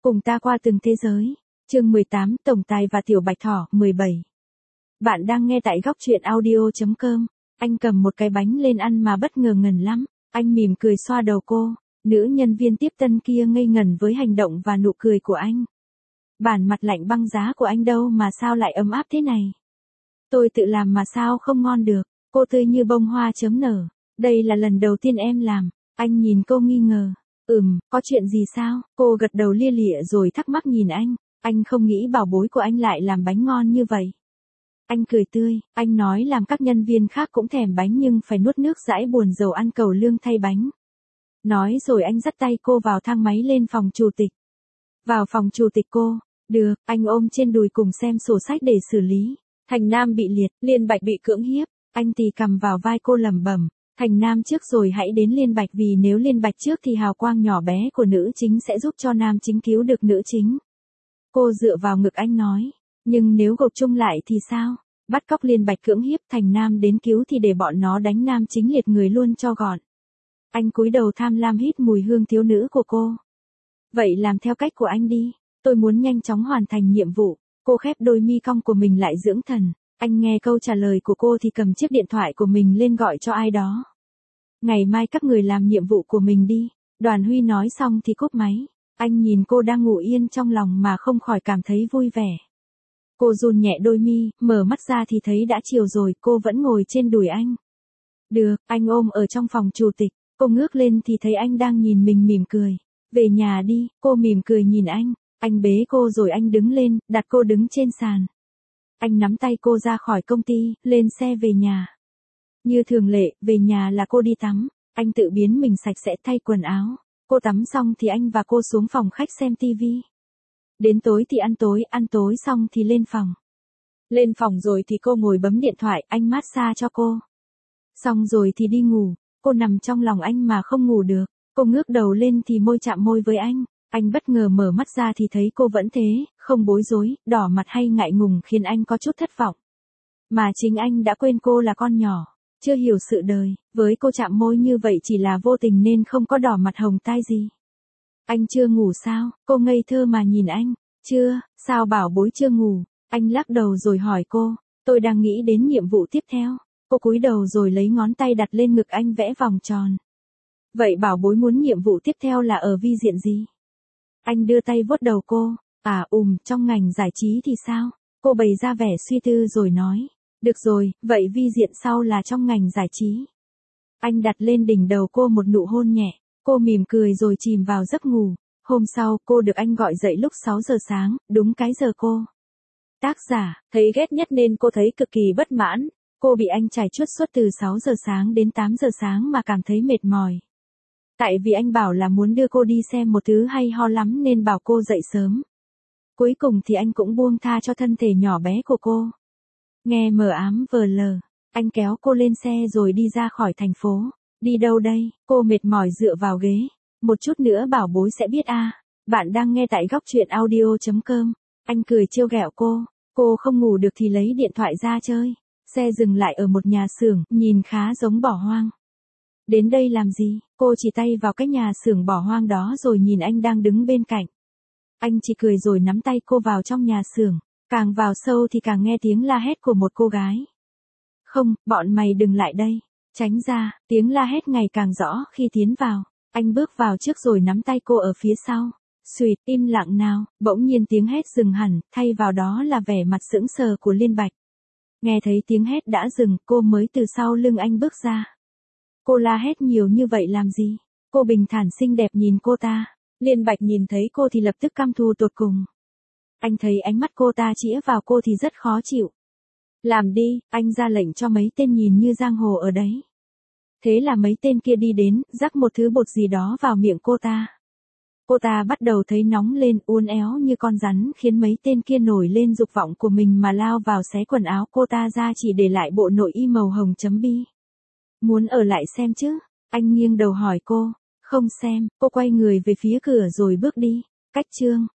Cùng ta qua từng thế giới. Chương 18, Tổng Tài và Tiểu Bạch Thỏ, 17. Bạn đang nghe tại góc truyện audio.com. Anh cầm một cái bánh lên ăn mà bất ngờ ngẩn lắm. Anh mỉm cười xoa đầu cô. Nữ nhân viên tiếp tân kia ngây ngẩn với hành động và nụ cười của anh. Bản mặt lạnh băng giá của anh đâu mà sao lại ấm áp thế này. Tôi tự làm mà sao không ngon được. Cô tươi như bông hoa chớm nở. Đây là lần đầu tiên em làm. Anh nhìn cô nghi ngờ. Có chuyện gì sao? Cô gật đầu lia lịa rồi thắc mắc nhìn anh. Anh không nghĩ bảo bối của anh lại làm bánh ngon như vậy. Anh cười tươi, anh nói làm các nhân viên khác cũng thèm bánh nhưng phải nuốt nước dãi buồn rầu ăn cầu lương thay bánh. Nói rồi anh dắt tay cô vào thang máy lên phòng chủ tịch. Vào phòng chủ tịch cô, được, anh ôm trên đùi cùng xem sổ sách để xử lý. Thành Nam bị liệt, Liên Bạch bị cưỡng hiếp, anh tì cầm vào vai cô lẩm bẩm. Thành Nam trước rồi hãy đến Liên Bạch vì nếu Liên Bạch trước thì hào quang nhỏ bé của nữ chính sẽ giúp cho nam chính cứu được nữ chính. Cô dựa vào ngực anh nói, nhưng nếu gộp chung lại thì sao? Bắt cóc Liên Bạch cưỡng hiếp Thành Nam đến cứu thì để bọn nó đánh nam chính liệt người luôn cho gọn. Anh cúi đầu tham lam hít mùi hương thiếu nữ của cô. Vậy làm theo cách của anh đi, tôi muốn nhanh chóng hoàn thành nhiệm vụ. Cô khép đôi mi cong của mình lại dưỡng thần. Anh nghe câu trả lời của cô thì cầm chiếc điện thoại của mình lên gọi cho ai đó. Ngày mai các người làm nhiệm vụ của mình đi. Đoàn Huy nói xong thì cúp máy. Anh nhìn cô đang ngủ yên trong lòng mà không khỏi cảm thấy vui vẻ. Cô run nhẹ đôi mi, mở mắt ra thì thấy đã chiều rồi, cô vẫn ngồi trên đùi anh. Được, anh ôm ở trong phòng chủ tịch. Cô ngước lên thì thấy anh đang nhìn mình mỉm cười. Về nhà đi, cô mỉm cười nhìn anh. Anh bế cô rồi anh đứng lên, đặt cô đứng trên sàn. Anh nắm tay cô ra khỏi công ty, lên xe về nhà. Như thường lệ, về nhà là cô đi tắm. Anh tự biến mình sạch sẽ thay quần áo. Cô tắm xong thì anh và cô xuống phòng khách xem tivi. Đến tối thì ăn tối xong thì lên phòng. Lên phòng rồi thì cô ngồi bấm điện thoại, anh massage cho cô. Xong rồi thì đi ngủ, cô nằm trong lòng anh mà không ngủ được. Cô ngước đầu lên thì môi chạm môi với anh. Anh bất ngờ mở mắt ra thì thấy cô vẫn thế, không bối rối, đỏ mặt hay ngại ngùng khiến anh có chút thất vọng. Mà chính anh đã quên cô là con nhỏ, chưa hiểu sự đời, với cô chạm môi như vậy chỉ là vô tình nên không có đỏ mặt hồng tai gì. Anh chưa ngủ sao? Cô ngây thơ mà nhìn anh. Chưa, sao bảo bối chưa ngủ? Anh lắc đầu rồi hỏi cô, tôi đang nghĩ đến nhiệm vụ tiếp theo. Cô cúi đầu rồi lấy ngón tay đặt lên ngực anh vẽ vòng tròn. Vậy bảo bối muốn nhiệm vụ tiếp theo là ở vi diện gì? Anh đưa tay vuốt đầu cô. Trong ngành giải trí thì sao? Cô bày ra vẻ suy tư rồi nói. Được rồi, vậy vi diện sau là trong ngành giải trí. Anh đặt lên đỉnh đầu cô một nụ hôn nhẹ. Cô mỉm cười rồi chìm vào giấc ngủ. Hôm sau, cô được anh gọi dậy lúc 6 giờ sáng, đúng cái giờ cô. Tác giả, thấy ghét nhất nên cô thấy cực kỳ bất mãn. Cô bị anh trải chuốt suốt từ 6 giờ sáng đến 8 giờ sáng mà cảm thấy mệt mỏi. Tại vì anh bảo là muốn đưa cô đi xem một thứ hay ho lắm nên bảo cô dậy sớm. Cuối cùng thì anh cũng buông tha cho thân thể nhỏ bé của cô. Nghe mờ ám vờ lờ, anh kéo cô lên xe rồi đi ra khỏi thành phố. Đi đâu đây? Cô mệt mỏi dựa vào ghế. Một chút nữa bảo bối sẽ biết à. Bạn đang nghe tại góc truyện audio.com. Anh cười trêu ghẹo cô. Cô không ngủ được thì lấy điện thoại ra chơi. Xe dừng lại ở một nhà xưởng, nhìn khá giống bỏ hoang. Đến đây làm gì? Cô chỉ tay vào cái nhà xưởng bỏ hoang đó rồi nhìn anh đang đứng bên cạnh. Anh chỉ cười rồi nắm tay cô vào trong nhà xưởng. Càng vào sâu thì càng nghe tiếng la hét của một cô gái. Không, bọn mày đừng lại đây. Tránh ra, tiếng la hét ngày càng rõ khi tiến vào. Anh bước vào trước rồi nắm tay cô ở phía sau. Xuyệt, im lặng nào, bỗng nhiên tiếng hét dừng hẳn, thay vào đó là vẻ mặt sững sờ của Liên Bạch. Nghe thấy tiếng hét đã dừng, cô mới từ sau lưng anh bước ra. Cô la hét nhiều như vậy làm gì? Cô bình thản xinh đẹp nhìn cô ta. Liên Bạch nhìn thấy cô thì lập tức căm thù tột cùng. Anh thấy ánh mắt cô ta chĩa vào cô thì rất khó chịu. Làm đi, anh ra lệnh cho mấy tên nhìn như giang hồ ở đấy. Thế là mấy tên kia đi đến, rắc một thứ bột gì đó vào miệng cô ta. Cô ta bắt đầu thấy nóng lên, uốn éo như con rắn khiến mấy tên kia nổi lên dục vọng của mình mà lao vào xé quần áo cô ta ra chỉ để lại bộ nội y màu hồng chấm bi. Muốn ở lại xem chứ? Anh nghiêng đầu hỏi cô. Không xem, cô quay người về phía cửa rồi bước đi. Cách chương.